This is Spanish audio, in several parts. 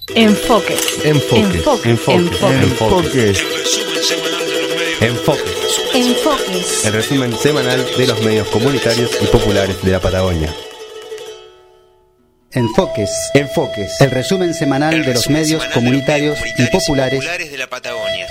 Enfoques. Enfoques. Enfoques. El resumen semanal de los medios comunitarios y populares de la Patagonia. Enfoques. El resumen semanal de los medios comunitarios y populares de la Patagonia.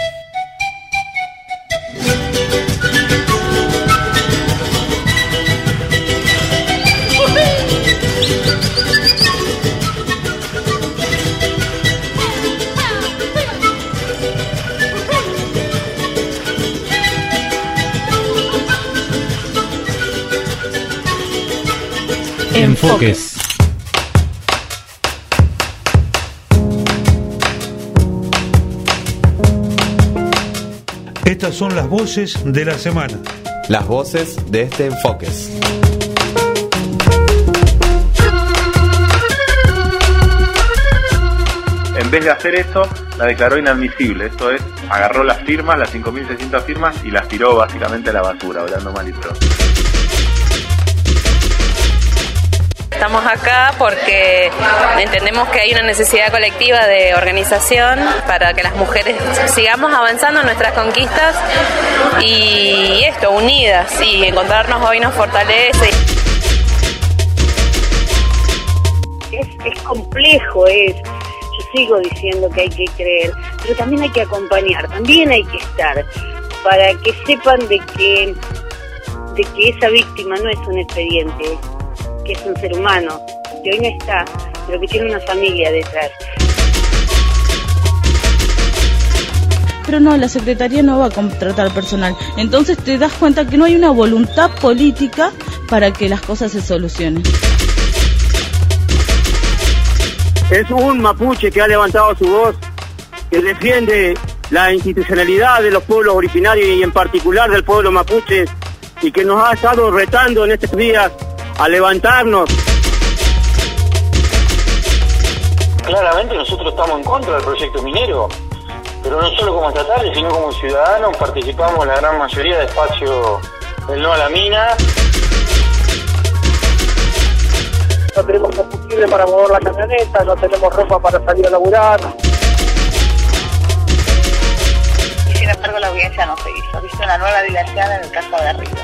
Enfoques. Estas son las voces de la semana. Las voces de este Enfoques. En vez de hacer eso, la declaró inadmisible. Esto es, agarró las firmas, las 5.600 firmas, y las tiró básicamente a la basura, hablando mal y pronto. Estamos acá porque entendemos que hay una necesidad colectiva de organización para que las mujeres sigamos avanzando en nuestras conquistas y esto, unidas, y encontrarnos hoy nos fortalece. Es complejo, yo sigo diciendo que hay que creer, pero también hay que acompañar, también hay que estar, para que sepan de que esa víctima no es un expediente, que es un ser humano, que hoy no está, pero que tiene una familia detrás. Pero no, la Secretaría no va a contratar personal. Entonces te das cuenta que no hay una voluntad política para que las cosas se solucionen. Es un mapuche que ha levantado su voz, que defiende la institucionalidad de los pueblos originarios y en particular del pueblo mapuche, y que nos ha estado retando en estos días a levantarnos. Claramente nosotros estamos en contra del proyecto minero, pero no solo como estatales, sino como ciudadanos participamos en la gran mayoría de espacios del no a la mina. No tenemos combustible para mover la camioneta, no tenemos ropa para salir a laburar. Y sin embargo la audiencia no se hizo una nueva dilación en el caso de Río.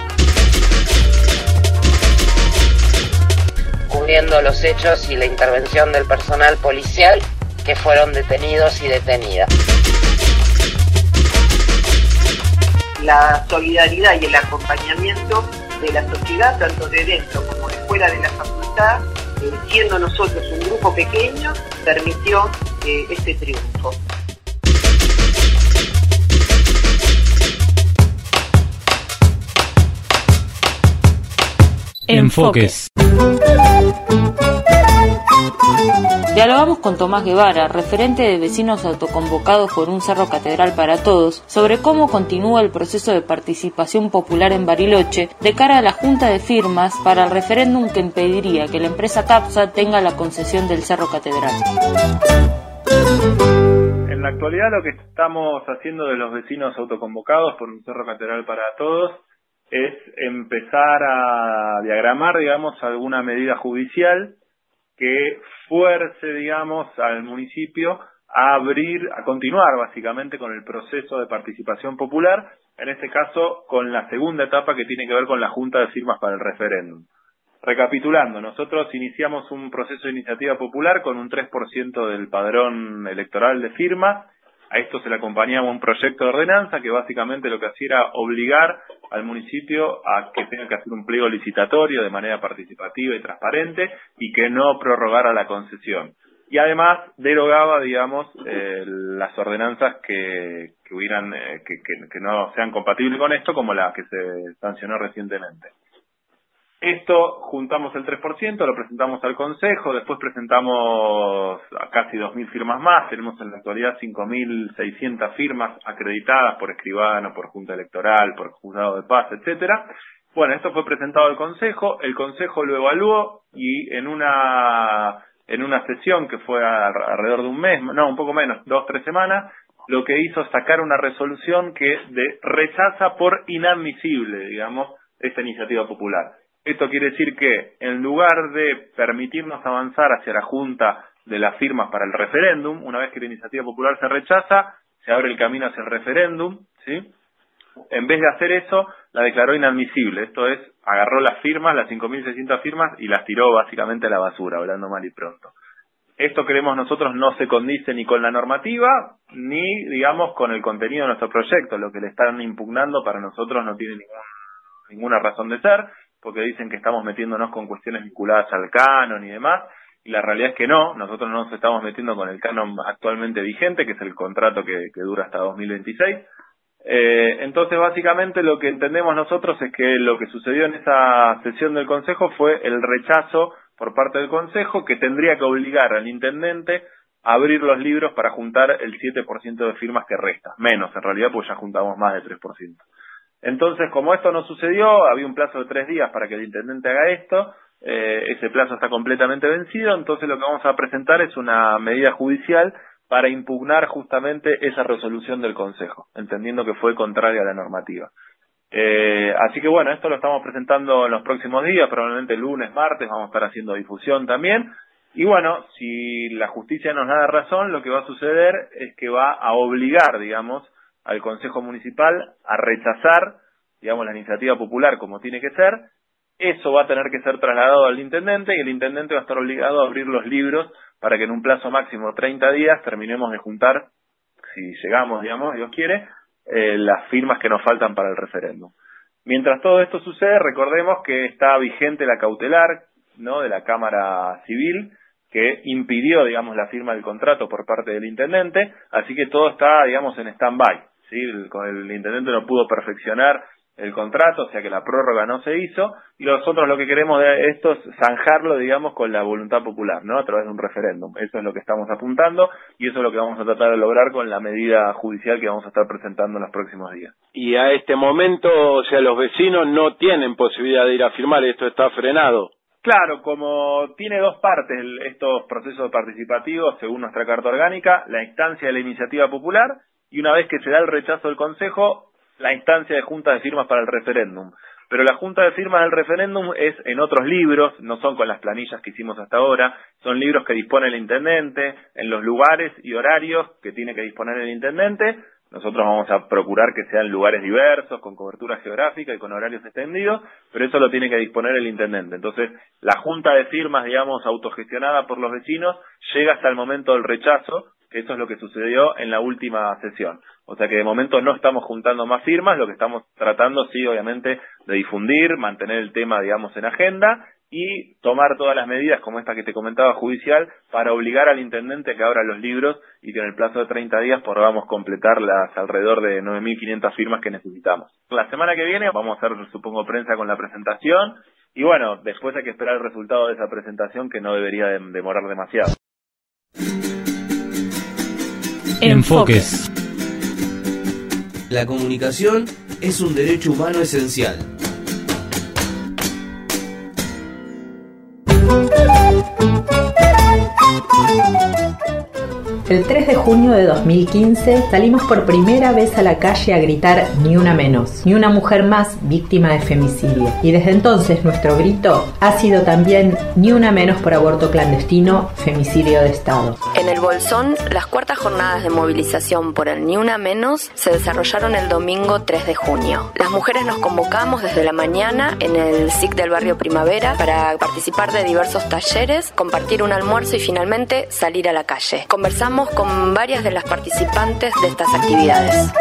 Cubriendo los hechos y la intervención del personal policial que fueron detenidos y detenidas. La solidaridad y el acompañamiento de la sociedad, tanto de dentro como de fuera de la facultad, siendo nosotros un grupo pequeño, permitió este triunfo. Enfoques. Dialogamos con Tomás Guevara, referente de vecinos autoconvocados por un Cerro Catedral para Todos, sobre cómo continúa el proceso de participación popular en Bariloche de cara a la junta de firmas para el referéndum que impediría que la empresa CAPSA tenga la concesión del Cerro Catedral. En la actualidad lo que estamos haciendo de los vecinos autoconvocados por un Cerro Catedral para Todos es empezar a diagramar, digamos, alguna medida judicial que fuerce, digamos, al municipio a continuar básicamente con el proceso de participación popular, en este caso con la segunda etapa que tiene que ver con la junta de firmas para el referéndum. Recapitulando, nosotros iniciamos un proceso de iniciativa popular con un 3% del padrón electoral de firma. A esto se le acompañaba un proyecto de ordenanza que básicamente lo que hacía era obligar al municipio a que tenga que hacer un pliego licitatorio de manera participativa y transparente y que no prorrogara la concesión. Y además derogaba, digamos, las ordenanzas que hubieran que no sean compatibles con esto, como la que se sancionó recientemente. Esto juntamos el 3%, lo presentamos al Consejo, después presentamos a casi 2.000 firmas más, tenemos en la actualidad 5.600 firmas acreditadas por escribano, por Junta Electoral, por Juzgado de Paz, etcétera. Bueno, esto fue presentado al Consejo, el Consejo lo evaluó y en una sesión que fue alrededor de un mes, no, un poco menos, 2-3 semanas, lo que hizo es sacar una resolución que rechaza por inadmisible, digamos, esta iniciativa popular. Esto quiere decir que en lugar de permitirnos avanzar hacia la junta de las firmas para el referéndum. Una vez que la iniciativa popular se rechaza, se abre el camino hacia el referéndum, ¿sí? En vez de hacer eso, la declaró inadmisible. Esto es, agarró las firmas, las 5.600 firmas, y las tiró básicamente a la basura, hablando mal y pronto. Esto, creemos nosotros, no se condice ni con la normativa, ni, digamos, con el contenido de nuestro proyecto. Lo que le están impugnando para nosotros no tiene ninguna razón de ser, porque dicen que estamos metiéndonos con cuestiones vinculadas al canon y demás, y la realidad es que no. Nosotros no nos estamos metiendo con el canon actualmente vigente, que es el contrato que dura hasta 2026. Entonces, básicamente, lo que entendemos nosotros es que lo que sucedió en esa sesión del Consejo fue el rechazo por parte del Consejo, que tendría que obligar al intendente a abrir los libros para juntar el 7% de firmas que resta. Menos, en realidad, pues ya juntamos más del 3%. Entonces, como esto no sucedió, había un plazo de 3 días para que el intendente haga esto. Ese plazo está completamente vencido, entonces lo que vamos a presentar es una medida judicial para impugnar justamente esa resolución del Consejo, entendiendo que fue contraria a la normativa. Así que bueno, esto lo estamos presentando en los próximos días, probablemente lunes, martes, vamos a estar haciendo difusión también. Y bueno, si la justicia nos da razón, lo que va a suceder es que va a obligar, digamos, al Consejo Municipal a rechazar, digamos, la iniciativa popular como tiene que ser. Eso va a tener que ser trasladado al intendente, y el intendente va a estar obligado a abrir los libros para que en un plazo máximo de 30 días terminemos de juntar, si llegamos, digamos, Dios quiere, las firmas que nos faltan para el referéndum. Mientras todo esto sucede, recordemos que está vigente la cautelar, ¿no?, de la Cámara Civil, que impidió, digamos, la firma del contrato por parte del intendente, así que todo está, digamos, en stand-by, ¿sí? El intendente no pudo perfeccionar el contrato, o sea que la prórroga no se hizo, y nosotros lo que queremos de esto es zanjarlo, digamos, con la voluntad popular, ¿no?, a través de un referéndum. Eso es lo que estamos apuntando, y eso es lo que vamos a tratar de lograr con la medida judicial que vamos a estar presentando en los próximos días. Y a este momento, o sea, los vecinos no tienen posibilidad de ir a firmar, esto está frenado. Claro, como tiene dos partes estos procesos participativos, según nuestra Carta Orgánica, la instancia de la iniciativa popular, y una vez que se da el rechazo del Consejo, la instancia de junta de firmas para el referéndum. Pero la junta de firmas del referéndum es en otros libros, no son con las planillas que hicimos hasta ahora, son libros que dispone el intendente, en los lugares y horarios que tiene que disponer el intendente. Nosotros vamos a procurar que sean lugares diversos, con cobertura geográfica y con horarios extendidos, pero eso lo tiene que disponer el intendente. Entonces, la junta de firmas, digamos, autogestionada por los vecinos, llega hasta el momento del rechazo, que eso es lo que sucedió en la última sesión. O sea que de momento no estamos juntando más firmas, lo que estamos tratando, sí, obviamente, de difundir, mantener el tema, digamos, en agenda, y tomar todas las medidas, como esta que te comentaba, judicial, para obligar al intendente a que abra los libros y que en el plazo de 30 días podamos completar las alrededor de 9.500 firmas que necesitamos. La semana que viene vamos a hacer, supongo, prensa con la presentación, y bueno, después hay que esperar el resultado de esa presentación, que no debería demorar demasiado. Enfoques. La comunicación es un derecho humano esencial. El 3 de junio de 2015 salimos por primera vez a la calle a gritar ni una menos, ni una mujer más víctima de femicidio. Y desde entonces nuestro grito ha sido también ni una menos por aborto clandestino, femicidio de Estado. En el Bolsón, las cuartas jornadas de movilización por el Ni Una Menos se desarrollaron el domingo 3 de junio. Las mujeres nos convocamos desde la mañana en el SIC del barrio Primavera para participar de diversos talleres, compartir un almuerzo y finalmente salir a la calle. Conversamos con varias de las participantes de estas actividades.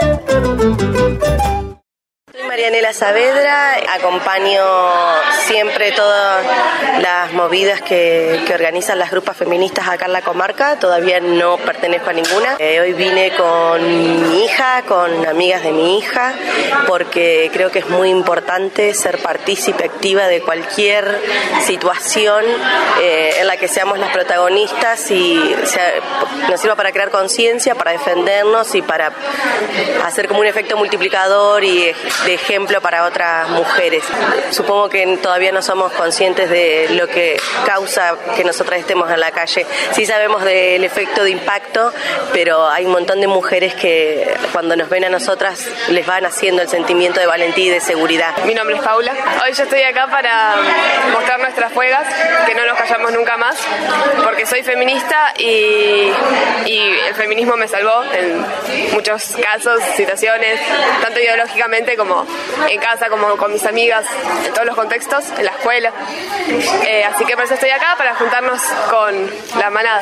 Soy Marianela Saavedra, acompaño siempre todas las movidas que organizan las grupas feministas acá en la comarca, todavía no pertenezco a ninguna. Hoy vine con mi hija, con amigas de mi hija, porque creo que es muy importante ser partícipe activa de cualquier situación en la que seamos las protagonistas y nos sirva para crear conciencia, para defendernos y para hacer como un efecto multiplicador y de ejemplo para otras mujeres. Supongo que todavía no somos conscientes de lo que causa que nosotras estemos en la calle. Sí sabemos del efecto de impacto, pero hay un montón de mujeres que cuando nos ven a nosotras les van haciendo el sentimiento de valentía y de seguridad. Mi nombre es Paula. Hoy yo estoy acá para mostrar nuestras fuegas, que no nos callamos nunca más, porque soy feminista y el feminismo me salvó en muchos casos, situaciones, tanto ideológicamente como en casa, como con mis amigas, en todos los contextos, en la escuela. Así que por eso estoy acá, para juntarnos con la manada.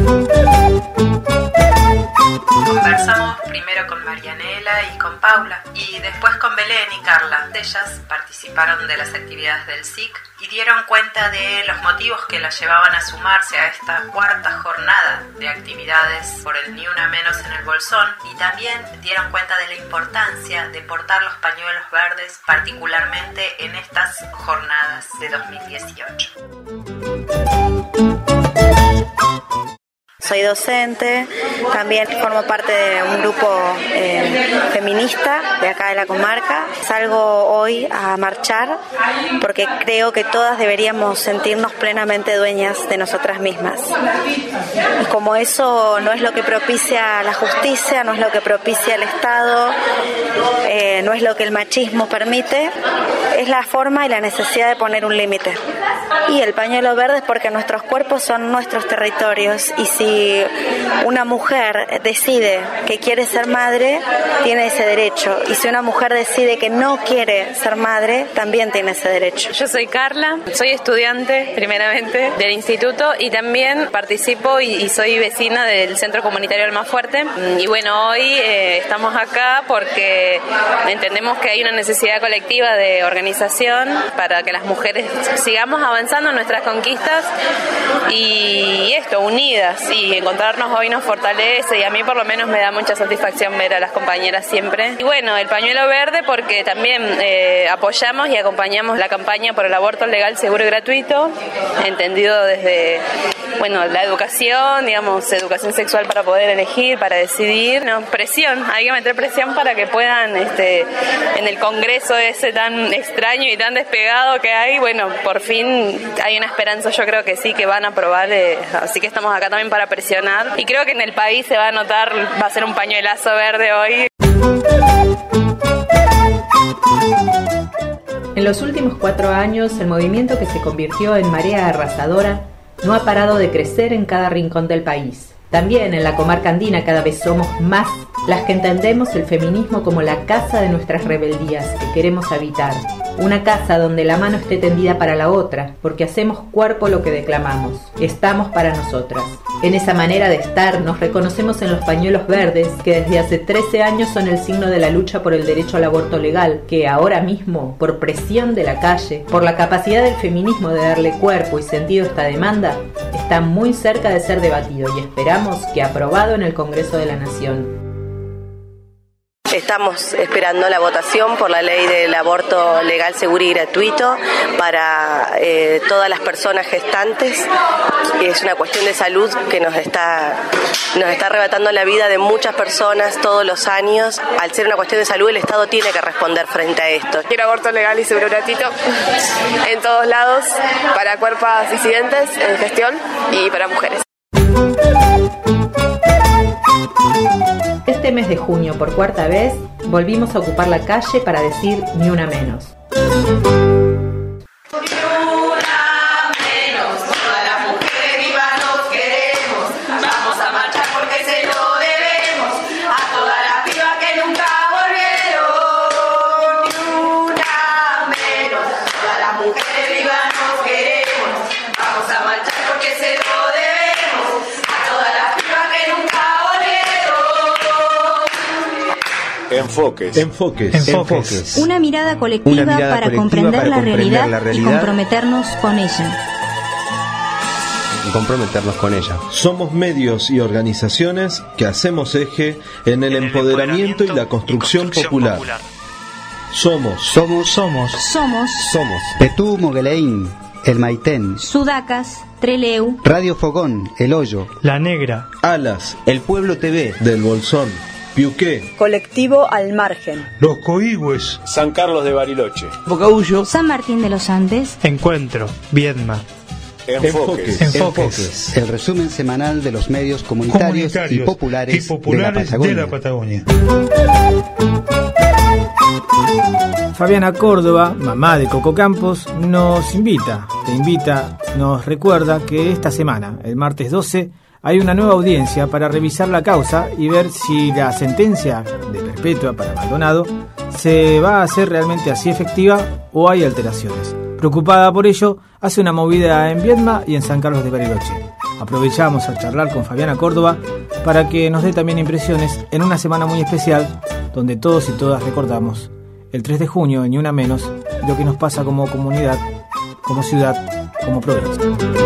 Conversamos primero con Marianela y con Paula y después con Belén y Carla. Ellas participaron de las actividades del SIC y dieron cuenta de los motivos que las llevaban a sumarse a esta cuarta jornada de actividades por el Ni Una Menos en el Bolsón, y también dieron cuenta de la importancia de portar los pañuelos verdes, particularmente en estas jornadas de 2018. Soy docente, también formo parte de un grupo feminista de acá de la comarca. Salgo hoy a marchar porque creo que todas deberíamos sentirnos plenamente dueñas de nosotras mismas. Y como eso no es lo que propicia la justicia, no es lo que propicia el Estado, no es lo que el machismo permite, es la forma y la necesidad de poner un límite. Y el pañuelo verde es porque nuestros cuerpos son nuestros territorios, y si una mujer decide que quiere ser madre, tiene ese derecho, y si una mujer decide que no quiere ser madre, también tiene ese derecho. Yo soy Carla, soy estudiante primeramente del instituto y también participo y soy vecina del Centro Comunitario Almafuerte. Y bueno, hoy estamos acá porque entendemos que hay una necesidad colectiva de organización para que las mujeres sigamos avanzando en nuestras conquistas y esto, unidas, y encontrarnos hoy nos fortalece, y a mí por lo menos me da mucha satisfacción ver a las compañeras siempre. Y bueno, el pañuelo verde porque también apoyamos y acompañamos la campaña por el aborto legal, seguro y gratuito, entendido desde, bueno, la educación, digamos, educación sexual para poder elegir, para decidir, no, presión, hay que meter presión para que puedan, en el Congreso ese tan extraño y tan despegado que hay, bueno, por fin hay una esperanza, yo creo que sí, que van a aprobar, así que estamos acá también para presionar, y creo que en el país se va a notar, va a ser un pañuelazo verde hoy. En los últimos 4 años, el movimiento que se convirtió en marea arrasadora no ha parado de crecer en cada rincón del país. También en la comarca andina cada vez somos más las que entendemos el feminismo como la casa de nuestras rebeldías que queremos habitar. Una casa donde la mano esté tendida para la otra, porque hacemos cuerpo lo que declamamos. Estamos para nosotras. En esa manera de estar nos reconocemos en los pañuelos verdes, que desde hace 13 años son el signo de la lucha por el derecho al aborto legal, que ahora mismo, por presión de la calle, por la capacidad del feminismo de darle cuerpo y sentido a esta demanda, está muy cerca de ser debatido y esperamos que aprobado en el Congreso de la Nación. Estamos esperando la votación por la ley del aborto legal, seguro y gratuito para todas las personas gestantes. Es una cuestión de salud que nos está arrebatando la vida de muchas personas todos los años. Al ser una cuestión de salud, el Estado tiene que responder frente a esto. Quiero aborto legal y seguro y gratuito en todos lados, para cuerpos disidentes en gestión y para mujeres. Este mes de junio, por cuarta vez, volvimos a ocupar la calle para decir Ni Una Menos. Enfoques. Una mirada colectiva para comprender la realidad y comprometernos con ella. Somos medios y organizaciones que hacemos eje en el empoderamiento y la construcción popular. Somos Petú Mogueleín, El Maitén, Sudacas, Treleu, Radio Fogón, El Hoyo, La Negra, Alas, El Pueblo TV, Del Bolsón, Piuqué, Colectivo Al Margen, Los Coigües, San Carlos de Bariloche, Bocaullo, San Martín de los Andes, Encuentro, Viedma. Enfoques. El resumen semanal de los medios comunitarios y populares de la Patagonia. Fabiana Córdoba, mamá de Coco Campos, nos recuerda que esta semana, el martes 12, hay una nueva audiencia para revisar la causa y ver si la sentencia de perpetua para Maldonado se va a hacer realmente así efectiva o hay alteraciones. Preocupada por ello, hace una movida en Viedma y en San Carlos de Bariloche. Aprovechamos a charlar con Fabiana Córdoba para que nos dé también impresiones en una semana muy especial donde todos y todas recordamos el 3 de junio, Ni Una Menos, lo que nos pasa como comunidad, como ciudad, como provincia.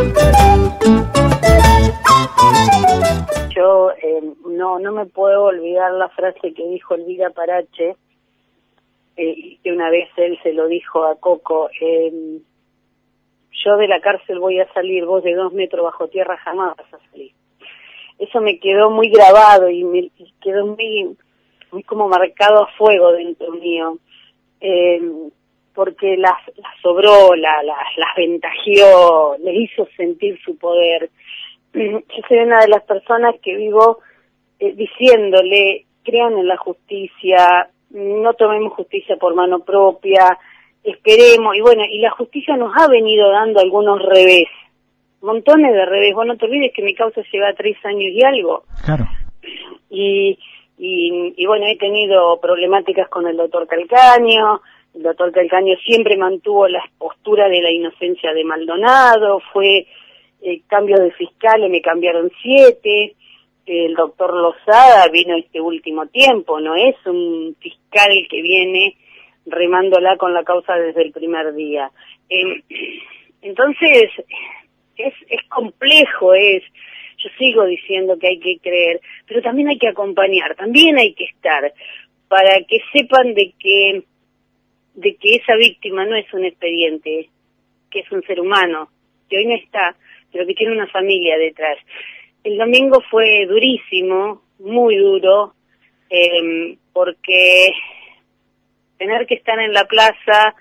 Yo no me puedo olvidar la frase que dijo Elvira Parache, que una vez él se lo dijo a Coco, yo de la cárcel voy a salir, vos de 2 metros bajo tierra jamás vas a salir. Eso me quedó muy grabado y quedó muy como marcado a fuego dentro mío, porque las sobró, las ventajeó, les hizo sentir su poder. Yo soy una de las personas que vivo diciéndole, crean en la justicia, no tomemos justicia por mano propia, esperemos, y la justicia nos ha venido dando algunos revés, montones de revés. Vos no te olvides que mi causa lleva 3 años y algo. Claro. Y he tenido problemáticas con el doctor Calcaño. El doctor Calcaño siempre mantuvo la postura de la inocencia de Maldonado, fue cambio de fiscales, me cambiaron 7, el doctor Lozada vino este último tiempo, no es un fiscal que viene remándola con la causa desde el primer día. Entonces, es complejo, yo sigo diciendo que hay que creer, pero también hay que acompañar, también hay que estar, para que sepan de que esa víctima no es un expediente, que es un ser humano, que hoy no está, pero que tiene una familia detrás. El domingo fue durísimo, muy duro, porque tener que estar en la plaza,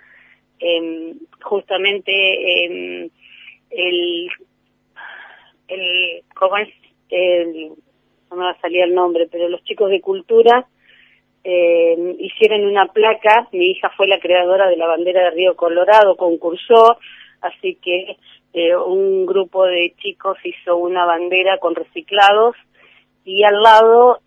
justamente no me va a salir el nombre, pero los chicos de cultura hicieron una placa. Mi hija fue la creadora de la bandera de Río Colorado, concursó, así que un grupo de chicos hizo una bandera con reciclados y al lado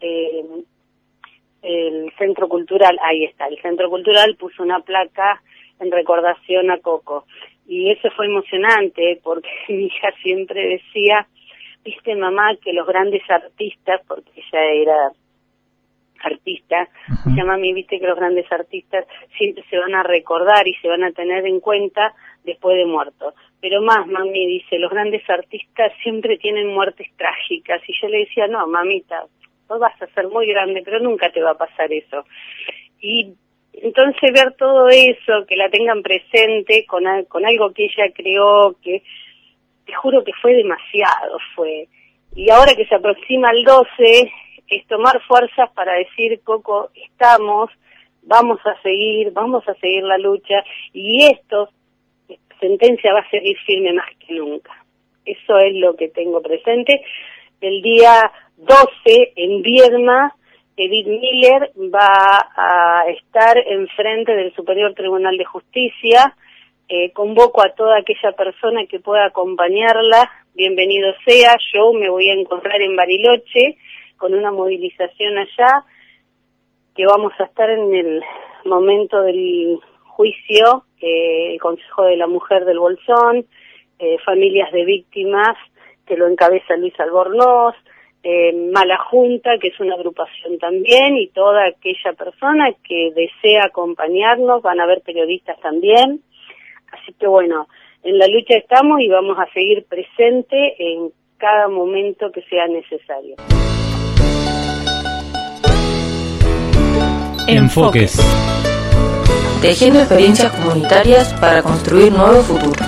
el Centro Cultural, ahí está, el Centro Cultural puso una placa en recordación a Coco. Y eso fue emocionante porque mi hija siempre decía, viste mamá, que los grandes artistas, porque ella era artista, decía mami, viste que los grandes artistas siempre se van a recordar y se van a tener en cuenta después de muertos. Pero más, mami, dice, los grandes artistas siempre tienen muertes trágicas. Y yo le decía, no, mamita, vos vas a ser muy grande, pero nunca te va a pasar eso. Y entonces ver todo eso, que la tengan presente con algo que ella creó, que te juro que fue demasiado, Y ahora que se aproxima el 12, es tomar fuerzas para decir, Coco, vamos a seguir la lucha, y sentencia va a seguir firme más que nunca. Eso es lo que tengo presente. El día 12 en Viedma, Edith Miller va a estar enfrente del Superior Tribunal de Justicia. Convoco a toda aquella persona que pueda acompañarla, bienvenido sea. Yo me voy a encontrar en Bariloche con una movilización allá, que vamos a estar en el momento del juicio, el Consejo de la Mujer del Bolsón, familias de víctimas que lo encabeza Luis Albornoz, Mala Junta, que es una agrupación también, y toda aquella persona que desea acompañarnos. Van a haber periodistas también, así que bueno, en la lucha estamos y vamos a seguir presente en cada momento que sea necesario. Enfoques. Tejiendo experiencias comunitarias para construir nuevos futuros.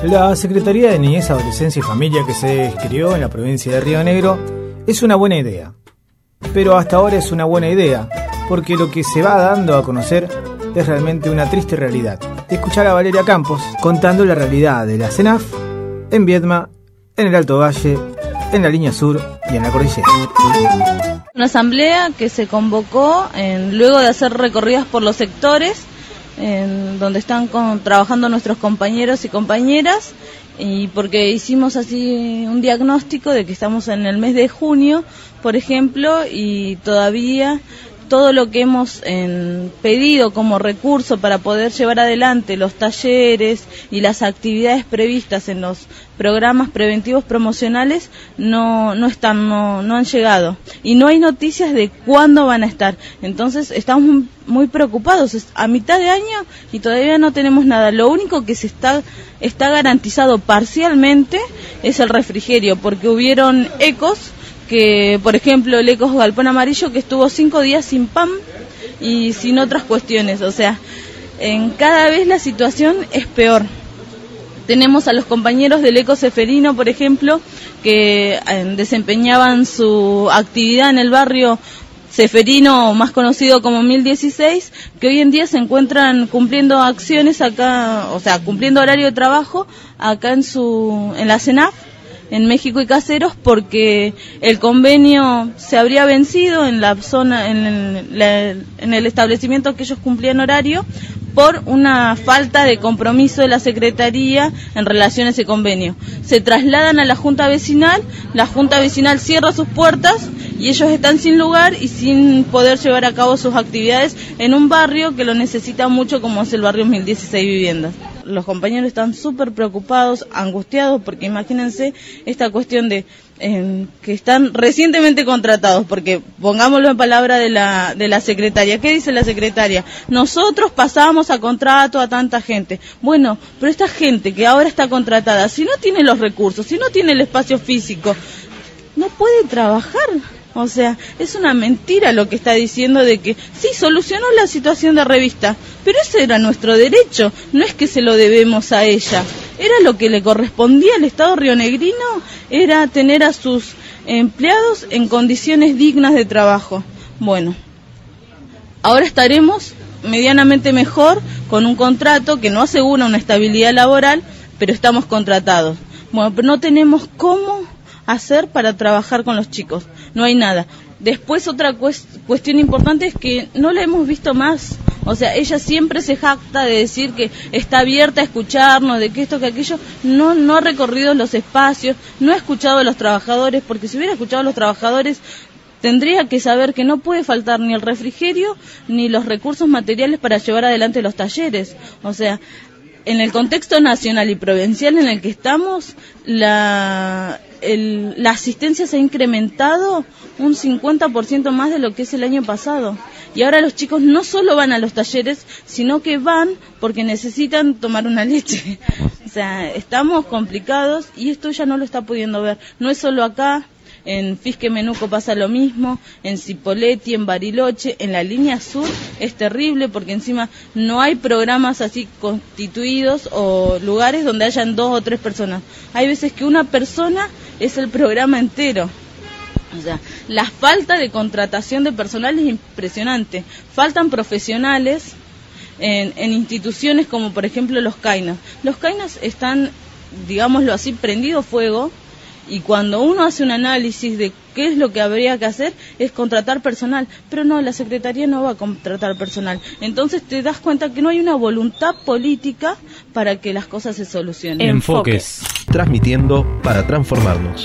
La Secretaría de Niñez, Adolescencia y Familia que se creó en la provincia de Río Negro es una buena idea. Pero hasta ahora es una buena idea, porque lo que se va dando a conocer es realmente una triste realidad. Escuchar a Valeria Campos contando la realidad de la CENAF en Viedma, en el Alto Valle, en la línea sur y en la cordillera. Una asamblea que se convocó luego de hacer recorridas por los sectores donde están trabajando nuestros compañeros y compañeras, y porque hicimos así un diagnóstico de que estamos en el mes de junio, por ejemplo, y todavía todo lo que hemos pedido como recurso para poder llevar adelante los talleres y las actividades previstas en los programas preventivos promocionales no han llegado, y no hay noticias de cuándo van a estar. Entonces estamos muy preocupados, es a mitad de año y todavía no tenemos nada. Lo único que está garantizado parcialmente es el refrigerio, porque hubieron ecos, que por ejemplo el Ecos Galpón Amarillo, que estuvo 5 días sin pan y sin otras cuestiones. O sea, cada vez la situación es peor. Tenemos a los compañeros del Eco Ceferino, por ejemplo, que desempeñaban su actividad en el barrio Ceferino, más conocido como 1016, que hoy en día se encuentran cumpliendo acciones acá, o sea, cumpliendo horario de trabajo acá en la CENAF, en México y Caseros, porque el convenio se habría vencido en la zona, en el establecimiento que ellos cumplían horario, por una falta de compromiso de la Secretaría en relación a ese convenio. Se trasladan a la Junta Vecinal, la Junta Vecinal cierra sus puertas y ellos están sin lugar y sin poder llevar a cabo sus actividades en un barrio que lo necesita mucho, como es el barrio 1016 Viviendas. Los compañeros están súper preocupados, angustiados, porque imagínense esta cuestión de que están recientemente contratados, porque pongámoslo en palabra de la secretaria. ¿Qué dice la secretaria? Nosotros pasamos a contrato a tanta gente. Bueno, pero esta gente que ahora está contratada, si no tiene los recursos, si no tiene el espacio físico, no puede trabajar. O sea, es una mentira lo que está diciendo de que sí, solucionó la situación de revista, pero ese era nuestro derecho, no es que se lo debemos a ella. Era lo que le correspondía al Estado rionegrino, era tener a sus empleados en condiciones dignas de trabajo. Bueno, ahora estaremos medianamente mejor con un contrato que no asegura una estabilidad laboral, pero estamos contratados. Bueno, pero no tenemos cómo hacer para trabajar con los chicos, no hay nada. Después otra cuestión importante es que no la hemos visto más. O sea, ella siempre se jacta de decir que está abierta a escucharnos, de que esto, que aquello. No ha recorrido los espacios, no ha escuchado a los trabajadores, porque si hubiera escuchado a los trabajadores tendría que saber que no puede faltar ni el refrigerio ni los recursos materiales para llevar adelante los talleres. O sea, en el contexto nacional y provincial en el que estamos, la asistencia se ha incrementado un 50% más de lo que es el año pasado. Y ahora los chicos no solo van a los talleres, sino que van porque necesitan tomar una leche. O sea, estamos complicados y esto ya no lo está pudiendo ver. No es solo acá. En Fisque Menuco pasa lo mismo, en Cipolletti, en Bariloche, en la línea sur es terrible porque encima no hay programas así constituidos o lugares donde hayan 2 o 3 personas. Hay veces que una persona es el programa entero. O sea, la falta de contratación de personal es impresionante. Faltan profesionales en instituciones como por ejemplo los CAINAS. Los CAINAS están, digámoslo así, prendido fuego. Y cuando uno hace un análisis de qué es lo que habría que hacer, es contratar personal. Pero no, la Secretaría no va a contratar personal. Entonces te das cuenta que no hay una voluntad política para que las cosas se solucionen. Enfoques. Transmitiendo para transformarnos.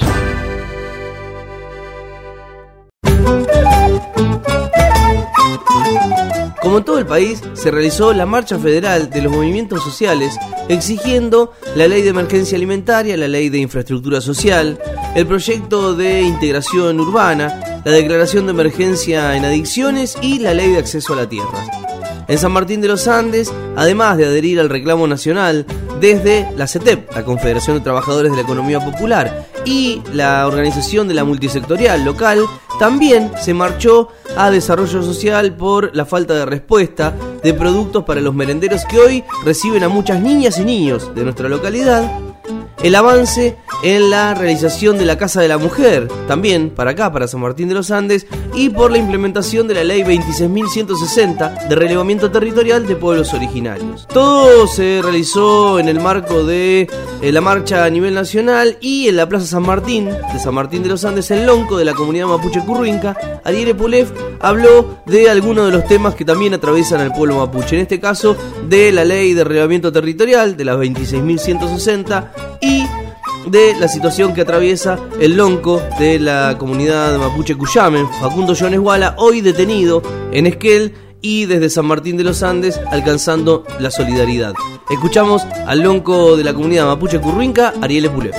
Como en todo el país, se realizó la marcha federal de los movimientos sociales exigiendo la ley de emergencia alimentaria, la ley de infraestructura social, el proyecto de integración urbana, la declaración de emergencia en adicciones y la ley de acceso a la tierra. En San Martín de los Andes, además de adherir al reclamo nacional desde la CETEP, la Confederación de Trabajadores de la Economía Popular, y la organización de la multisectorial local, también se marchó a Desarrollo Social por la falta de respuesta de productos para los merenderos que hoy reciben a muchas niñas y niños de nuestra localidad el avance en la realización de la Casa de la Mujer, también para acá, para San Martín de los Andes, y por la implementación de la Ley 26.160 de relevamiento territorial de pueblos originarios. Todo se realizó en el marco de la marcha a nivel nacional y en la Plaza San Martín de San Martín de los Andes, el lonco de la comunidad mapuche Curruinca, Ariel Pulef, habló de algunos de los temas que también atraviesan al pueblo mapuche, en este caso de la Ley de relevamiento territorial de las 26.160 y de la situación que atraviesa el lonco de la comunidad mapuche Cuyamen, Facundo Jones Wala, hoy detenido en Esquel y desde San Martín de los Andes alcanzando la solidaridad. Escuchamos al lonco de la comunidad mapuche Curruinca, Ariel Pulef.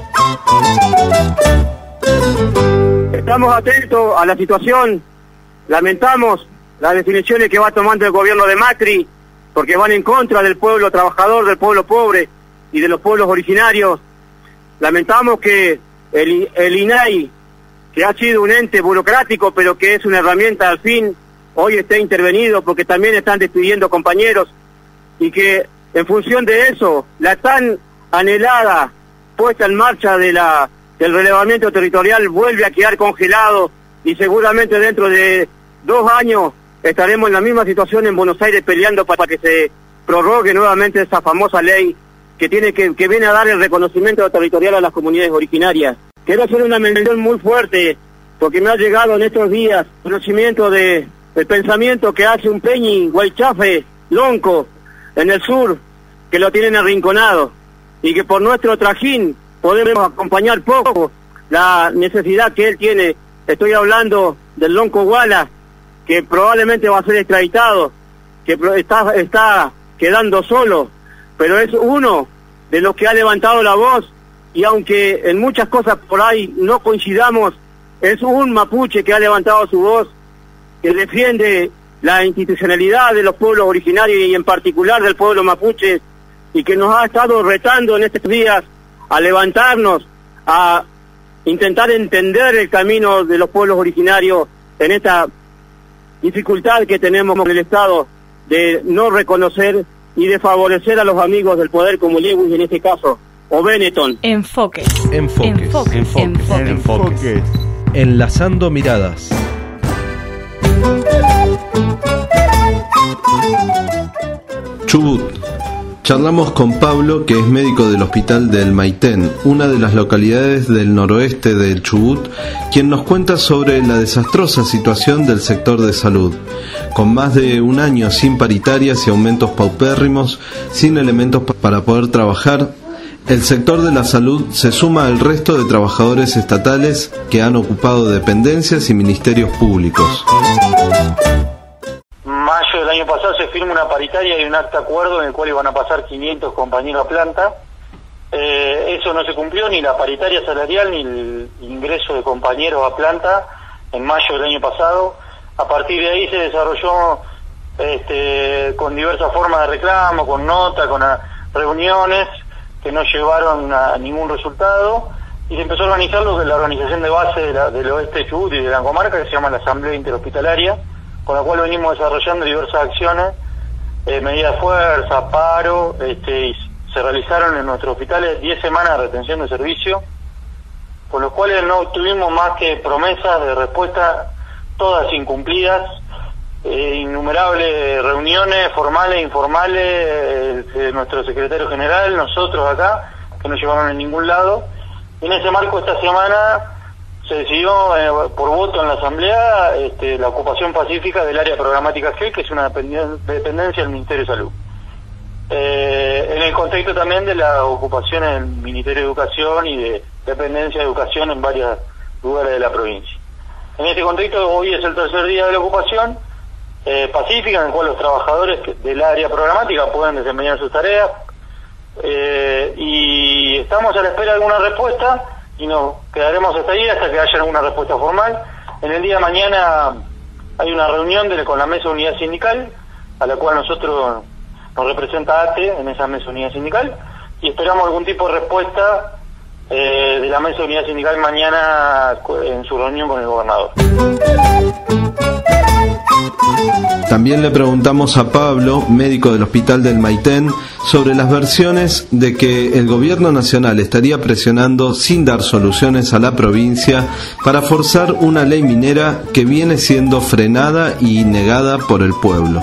Estamos atentos a la situación, lamentamos las definiciones que va tomando el gobierno de Macri, porque van en contra del pueblo trabajador, del pueblo pobre y de los pueblos originarios. Lamentamos que el INAI, que ha sido un ente burocrático, pero que es una herramienta al fin, hoy esté intervenido porque también están despidiendo compañeros, y que en función de eso, la tan anhelada puesta en marcha del relevamiento territorial vuelve a quedar congelado, y seguramente dentro de 2 años estaremos en la misma situación en Buenos Aires peleando para que se prorrogue nuevamente esa famosa ley que viene a dar el reconocimiento territorial a las comunidades originarias. Quiero hacer una mención muy fuerte, porque me ha llegado en estos días conocimiento del pensamiento que hace un Peñi, Guaychafe, Lonco, en el sur, que lo tienen arrinconado, y que por nuestro trajín podemos acompañar poco la necesidad que él tiene. Estoy hablando del Lonco Wala, que probablemente va a ser extraditado, que está quedando solo, pero es uno de los que ha levantado la voz, y aunque en muchas cosas por ahí no coincidamos, es un mapuche que ha levantado su voz, que defiende la institucionalidad de los pueblos originarios y en particular del pueblo mapuche, y que nos ha estado retando en estos días a levantarnos, a intentar entender el camino de los pueblos originarios en esta dificultad que tenemos en el Estado de no reconocer y de favorecer a los amigos del poder como Lewis en este caso, o Benetton. Enfoques. Enlazando miradas. Chubut. Charlamos con Pablo, que es médico del hospital del Maitén, una de las localidades del noroeste del Chubut, quien nos cuenta sobre la desastrosa situación del sector de salud. Con más de un año sin paritarias y aumentos paupérrimos, sin elementos para poder trabajar, el sector de la salud se suma al resto de trabajadores estatales que han ocupado dependencias y ministerios públicos. Mayo del año pasado se firma una paritaria y un acta acuerdo en el cual iban a pasar 500 compañeros a planta. Eso no se cumplió, ni la paritaria salarial ni el ingreso de compañeros a planta en mayo del año pasado. A partir de ahí se desarrolló con diversas formas de reclamo, con nota, con reuniones que no llevaron a ningún resultado, y se empezó a organizar lo que es la organización de base del oeste de Chubut y de la comarca, que se llama la Asamblea Interhospitalaria, con la cual venimos desarrollando diversas acciones, medidas de fuerza, paro, y se realizaron en nuestros hospitales 10 semanas de retención de servicio, con los cuales no tuvimos más que promesas de respuesta, todas incumplidas, innumerables reuniones formales e informales de nuestro secretario general, nosotros acá, que no llevaron a ningún lado. En ese marco, esta semana se decidió por voto en la asamblea la ocupación pacífica del área programática GEL, que es una dependencia del Ministerio de Salud. En el contexto también de la ocupación en el Ministerio de Educación y de dependencia de educación en varios lugares de la provincia. En este contexto, hoy es el tercer día de la ocupación pacífica, en el cual los trabajadores del área programática pueden desempeñar sus tareas, y estamos a la espera de alguna respuesta, y nos quedaremos hasta ahí hasta que haya alguna respuesta formal. En el día de mañana hay una reunión con la Mesa de Unidad Sindical, a la cual nosotros nos representa ATE en esa Mesa de Unidad Sindical, y esperamos algún tipo de respuesta de la Mesa de Unidad Sindical mañana en su reunión con el gobernador. También le preguntamos a Pablo, médico del Hospital del Maitén, sobre las versiones de que el gobierno nacional estaría presionando sin dar soluciones a la provincia para forzar una ley minera que viene siendo frenada y negada por el pueblo.